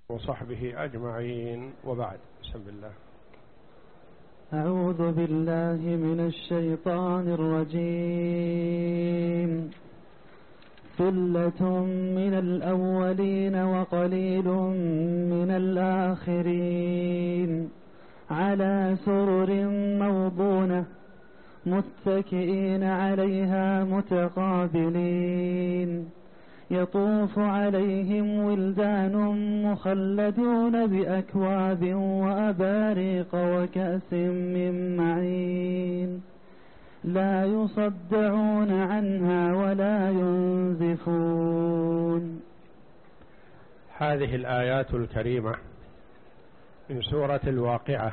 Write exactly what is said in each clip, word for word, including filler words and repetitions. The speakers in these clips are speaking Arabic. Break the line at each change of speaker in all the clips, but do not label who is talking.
وصحبه أجمعين، وبعد. بسم الله.
أعوذ بالله من الشيطان الرجيم. ثلة من الأولين وقليل من الآخرين على سرر موضونة متكئين عليها متقابلين يطوف عليهم ولدان مخلدون بأكواب وأباريق وكأس من معين لا يصدعون عنها ولا ينزفون.
هذه الآيات الكريمة من سورة الواقعة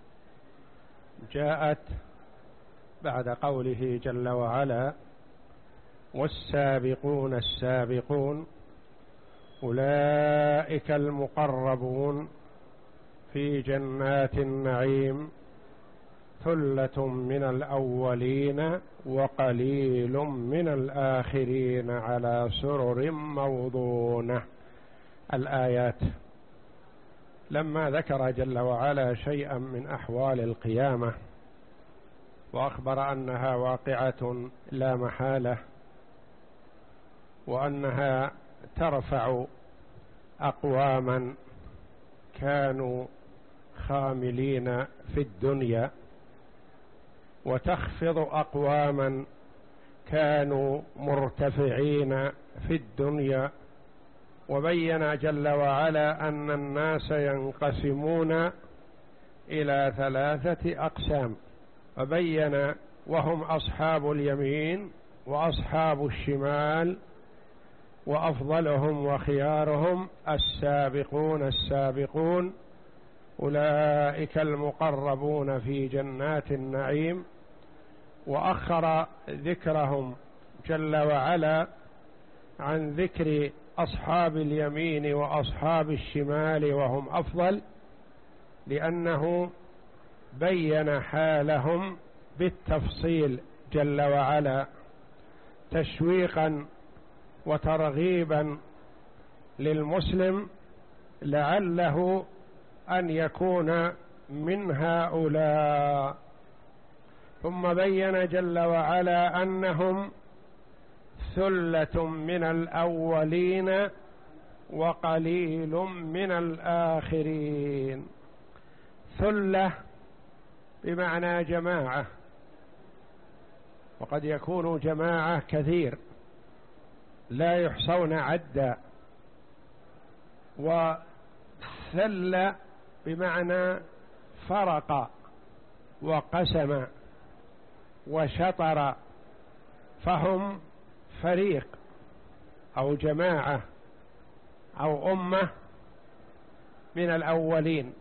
جاءت بعد قوله جل وعلا: والسابقون السابقون أولئك المقربون في جنات النعيم ثلة من الأولين وقليل من الآخرين على سرر موضونة. الآيات لما ذكر جل وعلا شيئا من أحوال القيامة وأخبر أنها واقعة لا محالة، وأنها ترفع أقواما كانوا خاملين في الدنيا وتخفض أقواما كانوا مرتفعين في الدنيا، وبين جل وعلا أن الناس ينقسمون إلى ثلاثة أقسام، وبين وهم أصحاب اليمين وأصحاب الشمال، وأفضلهم وخيارهم السابقون السابقون أولئك المقربون في جنات النعيم. وأخر ذكرهم جل وعلا عن ذكر أصحاب اليمين وأصحاب الشمال وهم أفضل، لأنه بين حالهم بالتفصيل جل وعلا تشويقا وترغيبا للمسلم لعله أن يكون من هؤلاء. ثم بين جل وعلا أنهم ثلة من الأولين وقليل من الآخرين. ثلة بمعنى جماعة، وقد يكون جماعة كثير لا يحصون عدا، وثل بمعنى فرق وقسم وشطر، فهم فريق أو جماعة أو أمة من الأولين،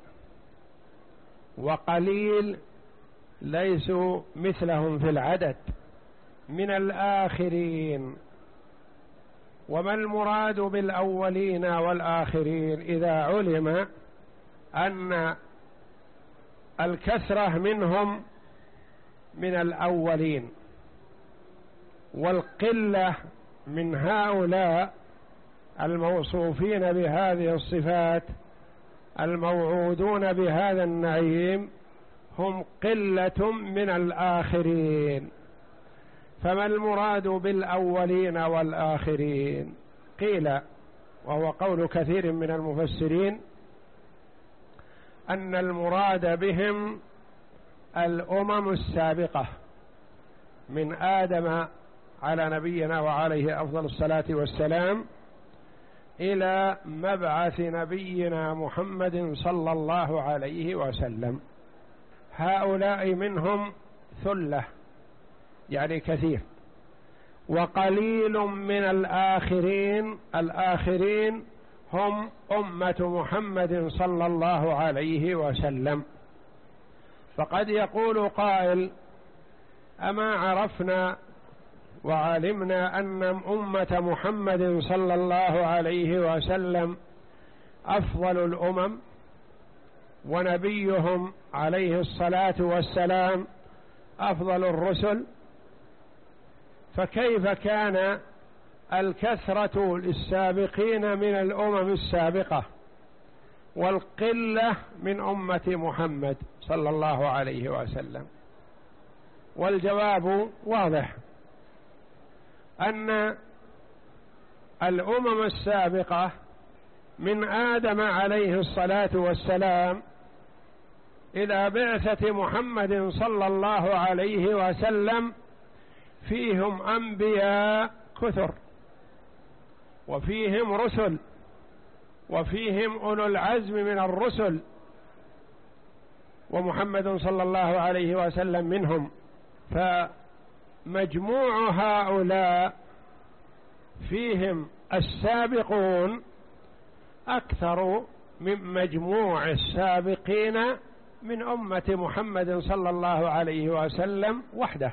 وقليل ليسوا مثلهم في العدد من الآخرين. وما المراد بالأولين والآخرين؟ إذا علم أن الكثرة منهم من الأولين والقلة من هؤلاء الموصوفين بهذه الصفات الموعودون بهذا النعيم هم قلة من الآخرين. فما المراد بالأولين والآخرين؟ قيل، وهو قول كثير من المفسرين، أن المراد بهم الأمم السابقة من آدم على نبينا وعليه أفضل الصلاة والسلام إلى مبعث نبينا محمد صلى الله عليه وسلم. هؤلاء منهم ثلة يعني كثير. وقليل من الآخرين، الآخرين هم أمة محمد صلى الله عليه وسلم. فقد يقول قائل: أما عرفنا وعلمنا أن أمة محمد صلى الله عليه وسلم أفضل الأمم ونبيهم عليه الصلاة والسلام أفضل الرسل، فكيف كان الكثرة للسابقين من الأمم السابقة والقلة من أمة محمد صلى الله عليه وسلم. والجواب واضح، أن الأمم السابقة من آدم عليه الصلاة والسلام إلى بعثة محمد صلى الله عليه وسلم فيهم أنبياء كثر، وفيهم رسل، وفيهم أولو العزم من الرسل، ومحمد صلى الله عليه وسلم منهم. فمجموع هؤلاء فيهم السابقون أكثر من مجموع السابقين من أمة محمد صلى الله عليه وسلم وحده،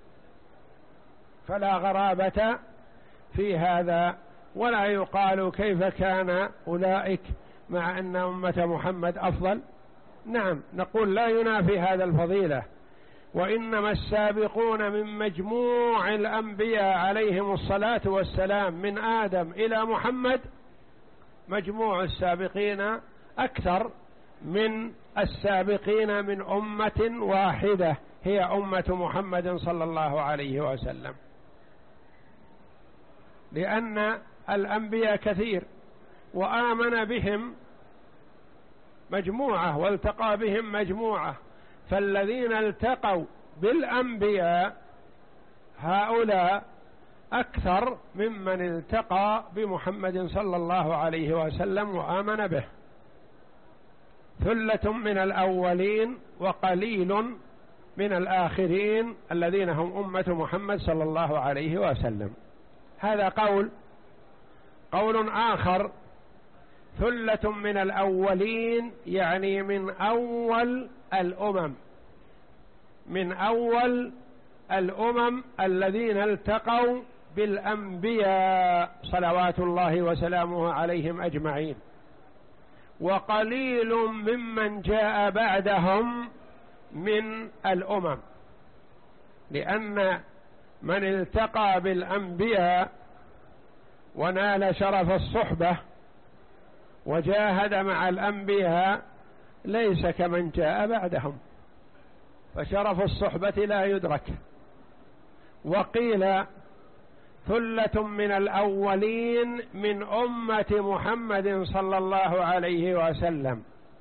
فلا غرابة في هذا، ولا يقال كيف كان أولئك مع أن أمة محمد أفضل. نعم، نقول لا ينافي هذا الفضيلة، وإنما السابقون من مجموع الأنبياء عليهم الصلاة والسلام من آدم إلى محمد، مجموع السابقين أكثر من السابقين من أمة واحدة هي أمة محمد صلى الله عليه وسلم، لأن الأنبياء كثير وآمن بهم مجموعة والتقى بهم مجموعة، فالذين التقوا بالأنبياء هؤلاء أكثر ممن التقى بمحمد صلى الله عليه وسلم وآمن به. ثلة من الأولين وقليل من الآخرين الذين هم أمة محمد صلى الله عليه وسلم. هذا قول. قول آخر: ثلة من الأولين يعني من أول الأمم، من أول الأمم الذين التقوا بالأنبياء صلوات الله وسلامه عليهم أجمعين، وقليل ممن جاء بعدهم من الأمم، لأن من التقى بالأنبياء ونال شرف الصحبة وجاهد مع الأنبياء ليس كمن جاء بعدهم، فشرف الصحبة لا يدرك. وقيل ثلة من الأولين من أمة محمد صلى الله عليه وسلم،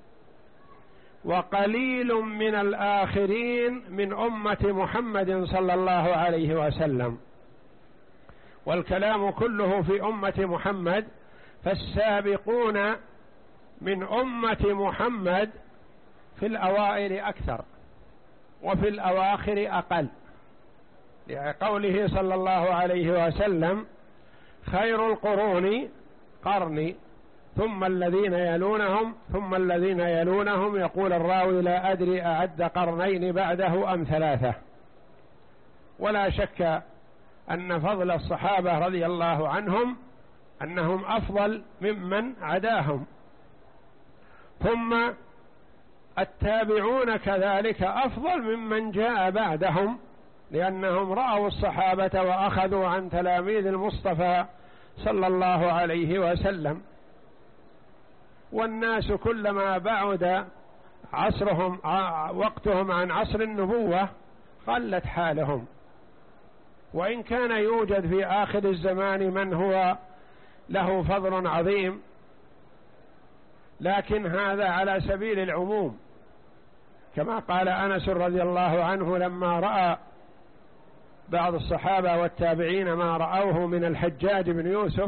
وقليل من الآخرين من أمة محمد صلى الله عليه وسلم. والكلام كله في أمة محمد، فالسابقون من أمة محمد في الأوائل أكثر وفي الأواخر أقل، لقوله صلى الله عليه وسلم: خير القرون قرني ثم الذين يلونهم ثم الذين يلونهم. يقول الراوي: لا أدري أعد قرنين بعده أم ثلاثة. ولا شك أن فضل الصحابة رضي الله عنهم أنهم أفضل ممن عداهم، ثم التابعون كذلك أفضل ممن جاء بعدهم، لأنهم رأوا الصحابة وأخذوا عن تلاميذ المصطفى صلى الله عليه وسلم. والناس كلما بعد عصرهم وقتهم عن عصر النبوة قلت حالهم، وإن كان يوجد في آخر الزمان من هو له فضل عظيم، لكن هذا على سبيل العموم، كما قال أنس رضي الله عنه لما رأى بعض الصحابة والتابعين ما رأوه من الحجاج بن يوسف،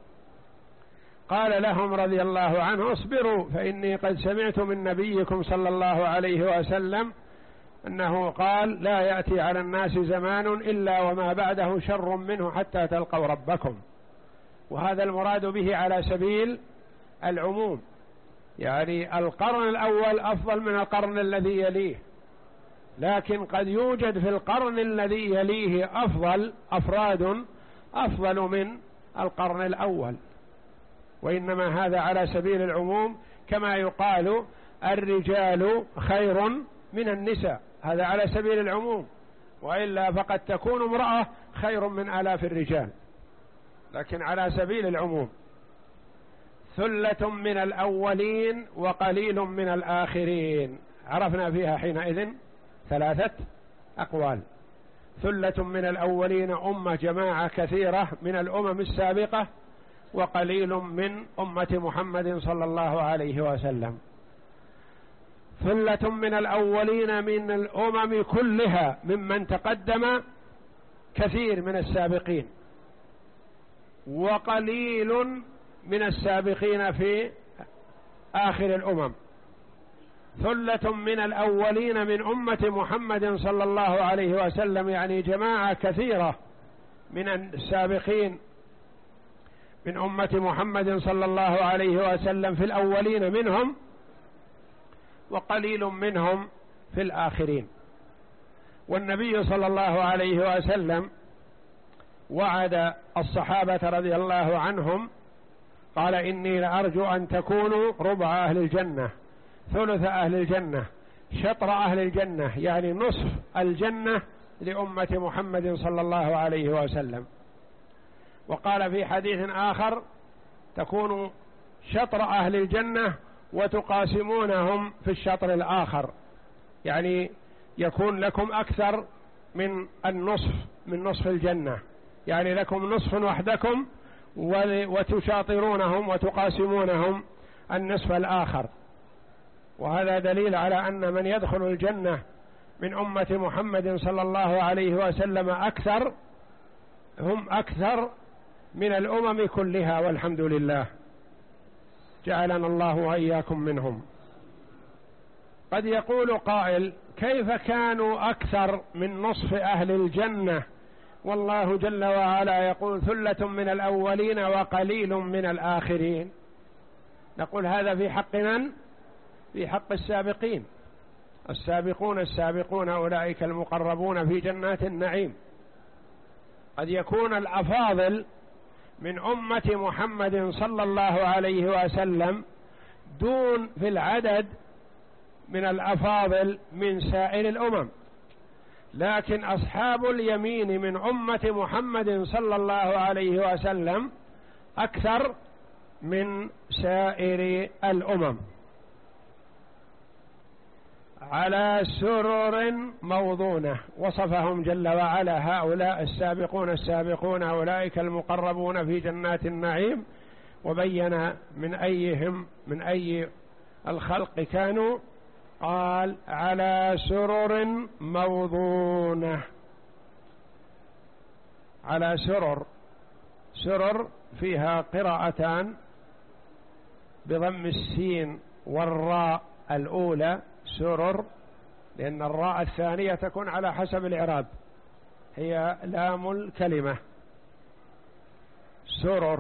قال لهم رضي الله عنه: اصبروا فإني قد سمعت من نبيكم صلى الله عليه وسلم أنه قال: لا يأتي على الناس زمان إلا وما بعده شر منه حتى تلقوا ربكم. وهذا المراد به على سبيل العموم، يعني القرن الأول أفضل من القرن الذي يليه، لكن قد يوجد في القرن الذي يليه أفضل أفراد أفضل من القرن الأول، وإنما هذا على سبيل العموم، كما يقال الرجال خير من النساء، هذا على سبيل العموم، وإلا فقد تكون امرأة خير من آلاف الرجال، لكن على سبيل العموم. ثلة من الأولين وقليل من الآخرين. عرفنا فيها حينئذ ثلاثة أقوال: ثلة من الأولين أمة جماعة كثيرة من الأمم السابقة، وقليل من أمة محمد صلى الله عليه وسلم. ثلة من الأولين من الأمم كلها ممن تقدم كثير من السابقين، وقليل من السابقين في آخر الأمم. ثلة من الأولين من أمة محمد صلى الله عليه وسلم يعني جماعة كثيرة من السابقين من أمة محمد صلى الله عليه وسلم في الأولين منهم، وقليل منهم في الآخرين. والنبي صلى الله عليه وسلم وعد الصحابة رضي الله عنهم، قال: إني لأرجو أن تكونوا ربع أهل الجنة، ثلث أهل الجنة، شطر أهل الجنة، يعني نصف الجنة لأمة محمد صلى الله عليه وسلم. وقال في حديث آخر: تكونوا شطر أهل الجنة وتقاسمونهم في الشطر الآخر، يعني يكون لكم أكثر من النصف من نصف الجنة، يعني لكم نصف وحدكم وتشاطرونهم وتقاسمونهم النصف الآخر. وهذا دليل على أن من يدخل الجنة من أمة محمد صلى الله عليه وسلم أكثر هم أكثر من الأمم كلها، والحمد لله، جعلنا الله وإياكم منهم. قد يقول قائل: كيف كانوا أكثر من نصف أهل الجنة والله جل وعلا يقول ثلة من الأولين وقليل من الآخرين؟ نقول: هذا في حق من؟ في حق السابقين. السابقون السابقون أولئك المقربون في جنات النعيم. قد يكون الأفاضل من أمة محمد صلى الله عليه وسلم دون في العدد من الأفاضل من سائر الأمم، لكن أصحاب اليمين من أمة محمد صلى الله عليه وسلم أكثر من سائر الأمم. على سرر موضونة، وصفهم جل وعلا هؤلاء السابقون السابقون أولئك المقربون في جنات النعيم، وبين من أيهم من أي الخلق كانوا، قال: على سرر موضونة. على سرر، سرر فيها قراءتان بضم السين والراء الأولى سرر، لأن الراء الثانية تكون على حسب الإعراب، هي لام الكلمة سرر.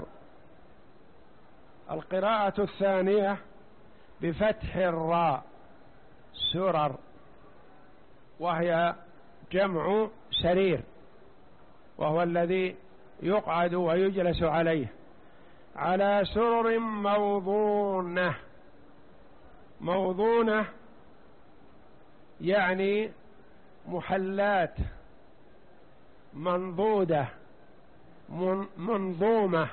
القراءة الثانية بفتح الراء سرر، وهي جمع سرير، وهو الذي يقعد ويجلس عليه. على سرر موضونة. موضونة يعني محلات، منضودة، منظومة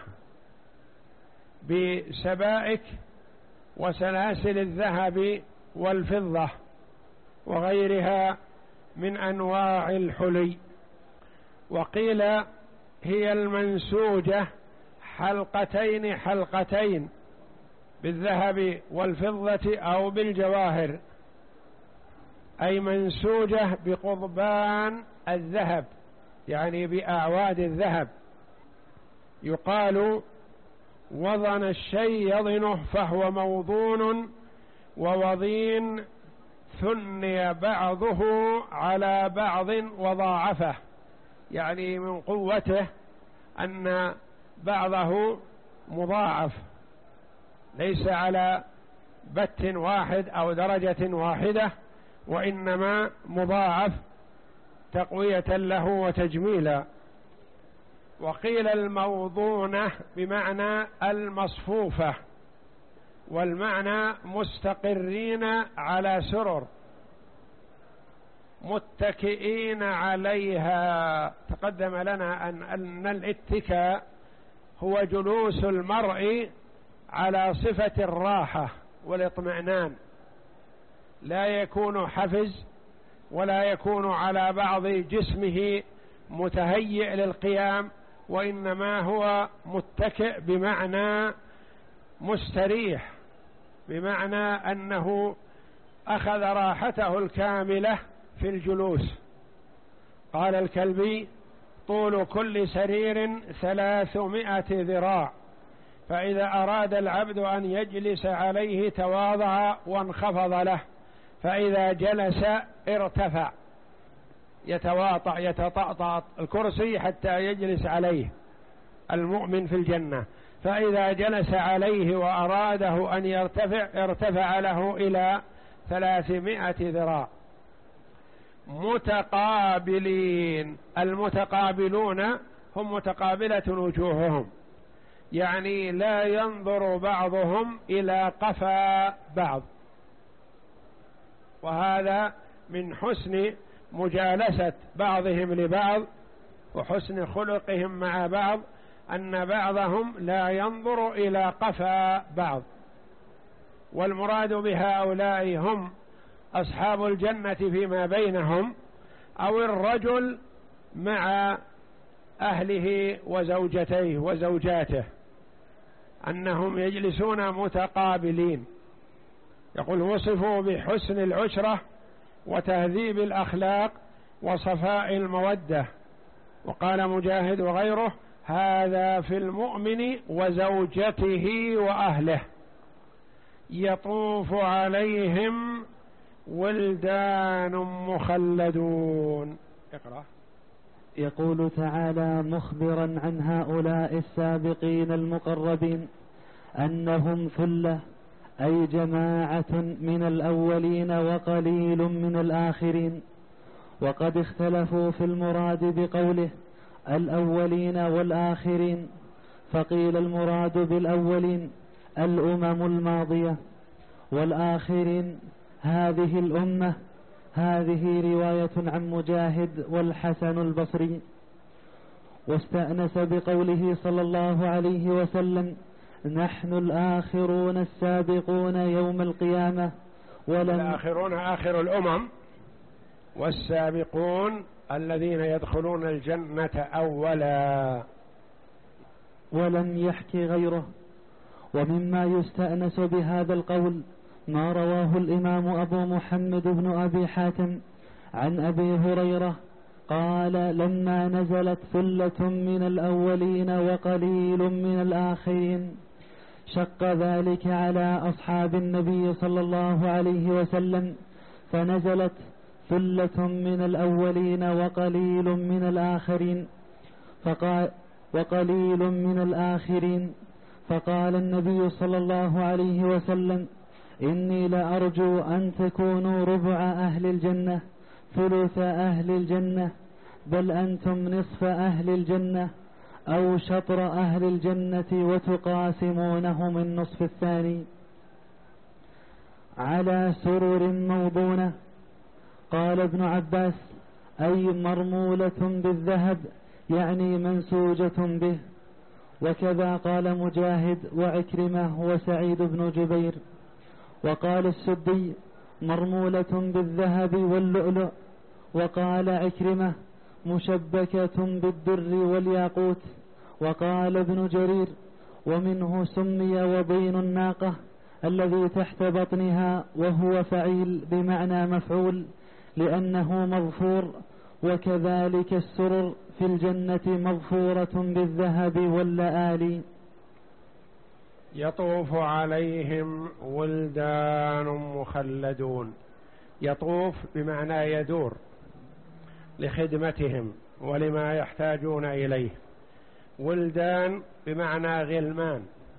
بسبائك وسلاسل الذهب والفضة وغيرها من أنواع الحلي. وقيل هي المنسوجة حلقتين حلقتين بالذهب والفضة أو بالجواهر، أي منسوجة بقضبان الذهب، يعني بأعواد الذهب. يقال: وضن الشيء يضنه فهو موضون، ووضين ثني بعضه على بعض وضاعفه، يعني من قوته أن بعضه مضاعف، ليس على بت واحد أو درجة واحدة، وإنما مضاعف تقوية له وتجميلا. وقيل الموضونة بمعنى المصفوفة، والمعنى مستقرين على سرر متكئين عليها. تقدم لنا أن, أن الاتكاء هو جلوس المرء على صفة الراحة والاطمئنان، لا يكون حفز ولا يكون على بعض جسمه متهيئ للقيام، وإنما هو متكئ بمعنى مستريح، بمعنى أنه أخذ راحته الكاملة في الجلوس. قال الكلبي: طول كل سرير ثلاثمائة ذراع، فإذا أراد العبد أن يجلس عليه تواضع وانخفض له، فإذا جلس ارتفع، يتواطأ يتطأطأ الكرسي حتى يجلس عليه المؤمن في الجنة، فإذا جلس عليه وأراده أن يرتفع ارتفع له إلى ثلاثمائة ذراع. متقابلين، المتقابلون هم متقابلة وجوههم، يعني لا ينظر بعضهم إلى قفا بعض، وهذا من حسن مجالسة بعضهم لبعض وحسن خلقهم مع بعض، أن بعضهم لا ينظر إلى قفا بعض. والمراد بهؤلاء هم أصحاب الجنة فيما بينهم، أو الرجل مع أهله وزوجتيه وزوجاته، أنهم يجلسون متقابلين. يقول: وصفوا بحسن العشرة وتهذيب الأخلاق وصفاء المودة. وقال مجاهد وغيره: هذا في المؤمن وزوجته وأهله، يطوف عليهم ولدان مخلدون. اقرأ.
يقول تعالى مخبرا عن هؤلاء السابقين المقربين أنهم ثلة، أي جماعة من الأولين وقليل من الآخرين. وقد اختلفوا في المراد بقوله الأولين والآخرين، فقيل المراد بالأولين الأمم الماضية، والآخرين هذه الأمة. هذه رواية عن مجاهد والحسن البصري. واستأنس بقوله صلى الله عليه وسلم: نحن الآخرون السابقون يوم القيامة. ولم
الآخرون آخر الأمم، والسابقون الذين يدخلون الجنة أولا.
ولم يحكي غيره. ومما يستأنس بهذا القول ما رواه الإمام أبو محمد بن أبي حاتم عن أبي هريرة قال: لما نزلت ثلة من الأولين وقليل من الآخرين شق ذلك على أصحاب النبي صلى الله عليه وسلم، فنزلت ثلة من الأولين وقليل من الآخرين فقال وقليل من الآخرين فقال النبي صلى الله عليه وسلم: إني لأرجو أن تكونوا ربع أهل الجنة، ثلث أهل الجنة، بل أنتم نصف أهل الجنة أو شطر أهل الجنة، وتقاسمونهم النصف الثاني. على سرر موضونة. قال ابن عباس: أي مرمولة بالذهب، يعني منسوجة به. وكذا قال مجاهد وعكرمة وسعيد بن جبير. وقال السدي: مرمولة بالذهب واللؤلؤ. وقال عكرمة: مشبكة بالدر والياقوت. وقال ابن جرير: ومنه سمي وبين الناقة الذي تحت بطنها، وهو فعيل بمعنى مفعول لأنه مظفور. وكذلك السرر في الجنة مظفورة بالذهب واللآلي.
يطوف عليهم ولدان مخلدون. يطوف بمعنى يدور لخدمتهم ولما يحتاجون إليه. ولدان بمعنى غلمان،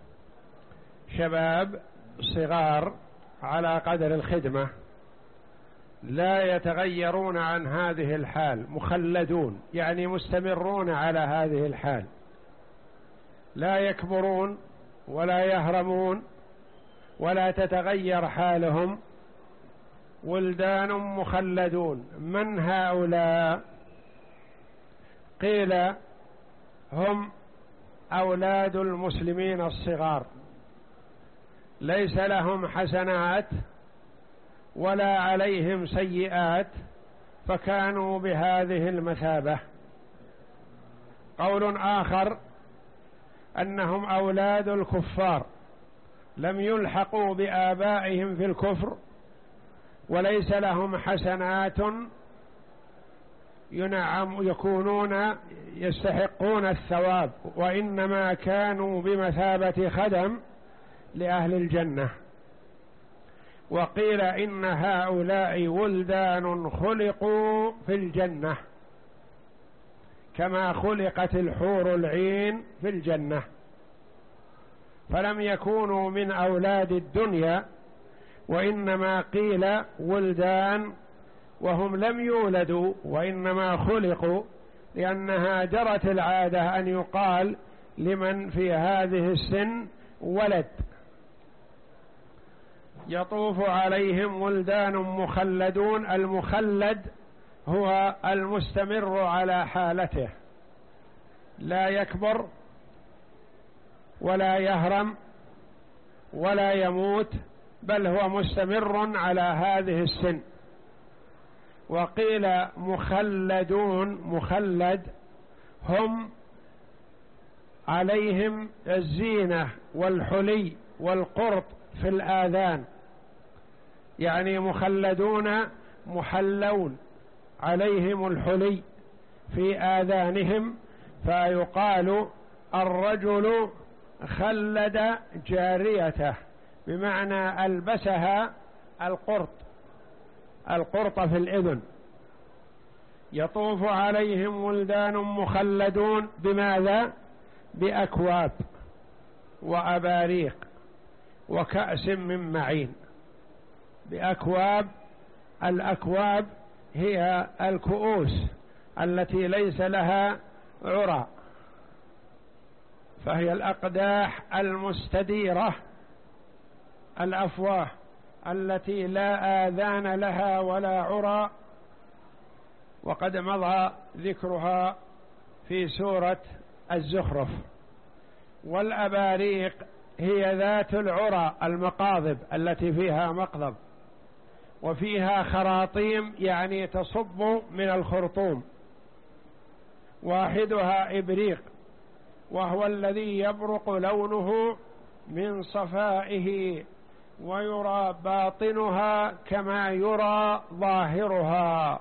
شباب صغار على قدر الخدمة، لا يتغيرون عن هذه الحال، مخلدون يعني مستمرون على هذه الحال، لا يكبرون ولا يهرمون ولا تتغير حالهم. ولدان مخلدون. من هؤلاء؟ قيل هم أولاد المسلمين الصغار ليس لهم حسنات ولا عليهم سيئات، فكانوا بهذه المثابة. قول آخر أنهم أولاد الكفار لم يلحقوا بآبائهم في الكفر وليس لهم حسنات ينعم يكونون يستحقون الثواب، وإنما كانوا بمثابة خدم لأهل الجنة. وقيل إن هؤلاء ولدان خلقوا في الجنة كما خلقت الحور العين في الجنة، فلم يكونوا من أولاد الدنيا، وإنما قيل ولدان وهم لم يولدوا وإنما خلقوا، لأنها جرت العادة أن يقال لمن في هذه السن ولد. يطوف عليهم ولدان مخلدون. المخلد هو المستمر على حالته، لا يكبر ولا يهرم ولا يموت، بل هو مستمر على هذه السن. وقيل مخلدون مخلد هم عليهم الزينة والحلي والقرط في الآذان، يعني مخلدون محلون عليهم الحلي في آذانهم، فيقال الرجل خلد جاريته، بمعنى ألبسها القرط القرط في الإذن. يطوف عليهم ولدان مخلدون بماذا؟ بأكواب وأباريق وكأس من معين. بأكواب، الأكواب هي الكؤوس التي ليس لها عرى، فهي الأقداح المستديرة، الأفواه التي لا آذان لها ولا عرى، وقد مضى ذكرها في سورة الزخرف. والأباريق هي ذات العرى، المقاضب التي فيها مقضب وفيها خراطيم، يعني تصب من الخرطوم. واحدها إبريق، وهو الذي يبرق لونه من صفائه، ويرى باطنها كما يرى ظاهرها.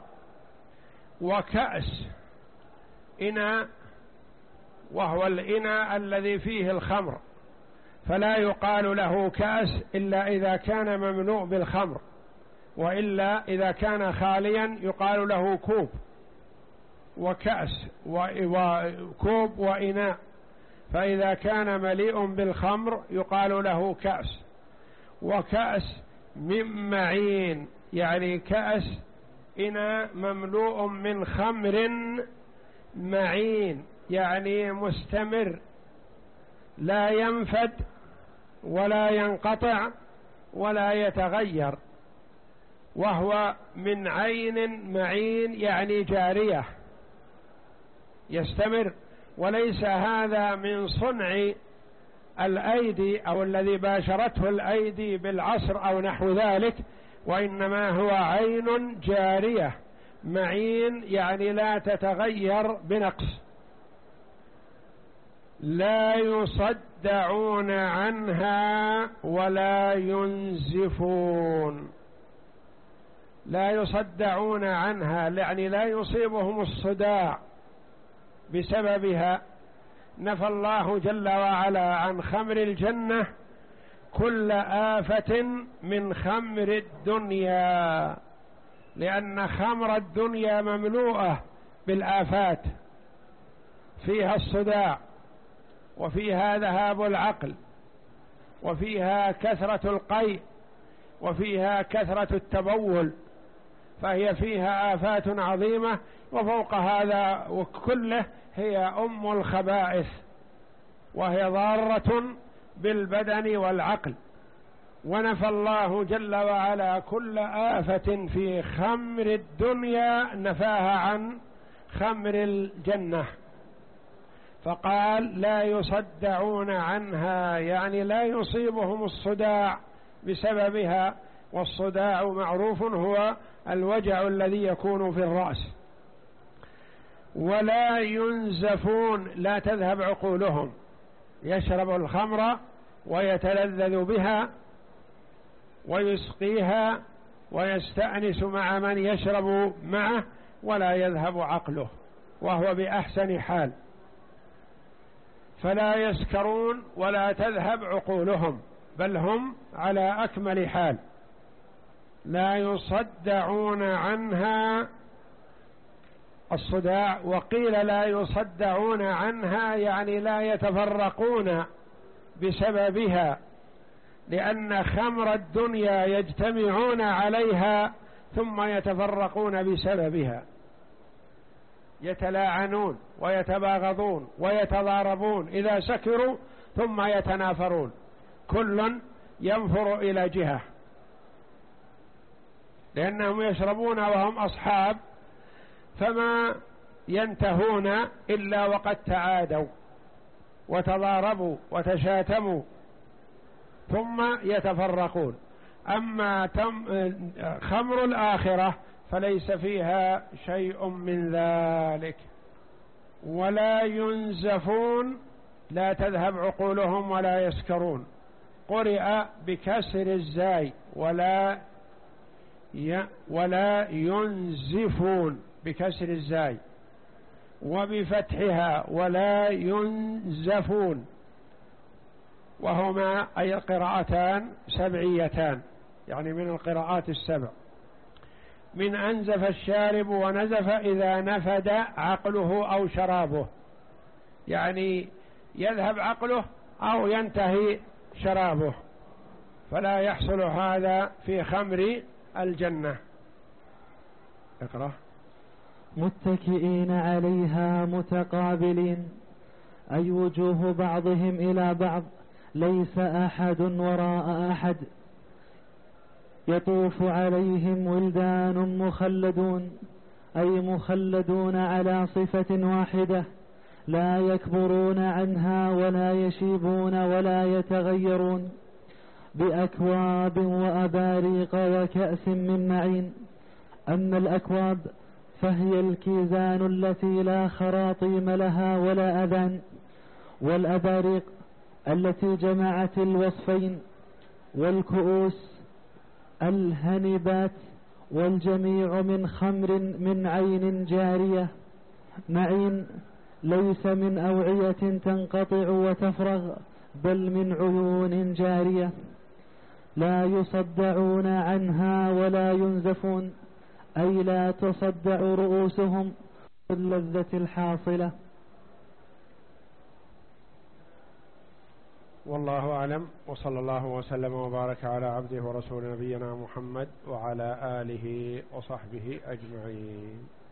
وكأس إناء، وهو الإناء الذي فيه الخمر، فلا يقال له كأس إلا إذا كان مملوء بالخمر، وإلا إذا كان خاليا يقال له كوب. وكأس وكوب وإناء، فإذا كان مليء بالخمر يقال له كأس. وكأس من معين، يعني كأس إناء مملوء من خمر معين، يعني مستمر لا ينفد ولا ينقطع ولا يتغير، وهو من عين معين يعني جارية يستمر. وليس هذا من صنع الأيدي أو الذي باشرته الأيدي بالعصر أو نحو ذلك، وإنما هو عين جارية معين، يعني لا تتغير بنقص. لا يصدعون عنها ولا ينزفون. لا يصدعون عنها يعني لا يصيبهم الصداع بسببها. نفى الله جل وعلا عن خمر الجنة كل آفة من خمر الدنيا، لأن خمر الدنيا مملوءة بالآفات، فيها الصداع، وفيها ذهاب العقل، وفيها كثرة القيء، وفيها كثرة التبول، فهي فيها آفات عظيمة. وفوق هذا وكله هي أم الخبائث، وهي ضارة بالبدن والعقل. ونفى الله جل وعلا كل آفة في خمر الدنيا، نفاها عن خمر الجنة. فقال لا يصدعون عنها، يعني لا يصيبهم الصداع بسببها، والصداع معروف هو الوجع الذي يكون في الرأس. ولا ينزفون، لا تذهب عقولهم، يشرب الخمر ويتلذذ بها ويسقيها ويستأنس مع من يشرب معه ولا يذهب عقله وهو بأحسن حال. فلا يسكرون ولا تذهب عقولهم، بل هم على أكمل حال. لا يصدعون عنها الصداع، وقيل لا يصدعون عنها يعني لا يتفرقون بسببها، لأن خمر الدنيا يجتمعون عليها ثم يتفرقون بسببها، يتلاعنون ويتباغضون ويتضاربون إذا سكروا ثم يتنافرون، كل ينفر إلى جهة، لأنهم يشربون وهم أصحاب، فما ينتهون إلا وقد تعادوا وتضاربوا وتشاتموا ثم يتفرقون. أما تم خمر الآخرة فليس فيها شيء من ذلك. ولا ينزفون، لا تذهب عقولهم ولا يسكرون. قرئ بكسر الزاي ولا ي... ولا ينزفون بكسر الزاي، وبفتحها ولا ينزفون، وهما أي القراءتان سبعيتان، يعني من القراءات السبع. من أنزف الشارب ونزف إذا نفد عقله أو شرابه، يعني يذهب عقله أو ينتهي شرابه، فلا يحصل هذا في خمر الجنة. اقرأ.
متكئين عليها متقابلين، أي وجوه بعضهم إلى بعض، ليس أحد وراء أحد. يطوف عليهم ولدان مخلدون، أي مخلدون على صفة واحدة، لا يكبرون عنها ولا يشيبون ولا يتغيرون، بأكواب وأباريق وكأس من معين. أما الأكواب فهي الكيزان التي لا خراطيم لها ولا أذان، والأباريق التي جمعت الوصفين، والكؤوس الهنبات، والجميع من خمر من عين جارية. معين ليس من أوعية تنقطع وتفرغ، بل من عيون جارية. لا يصدعون عنها ولا ينزفون، أي لا تصدع رؤوسهم باللذة الحاصلة.
والله أعلم، وصلى الله وسلم وبارك على عبده ورسول نبينا محمد وعلى آله وصحبه أجمعين.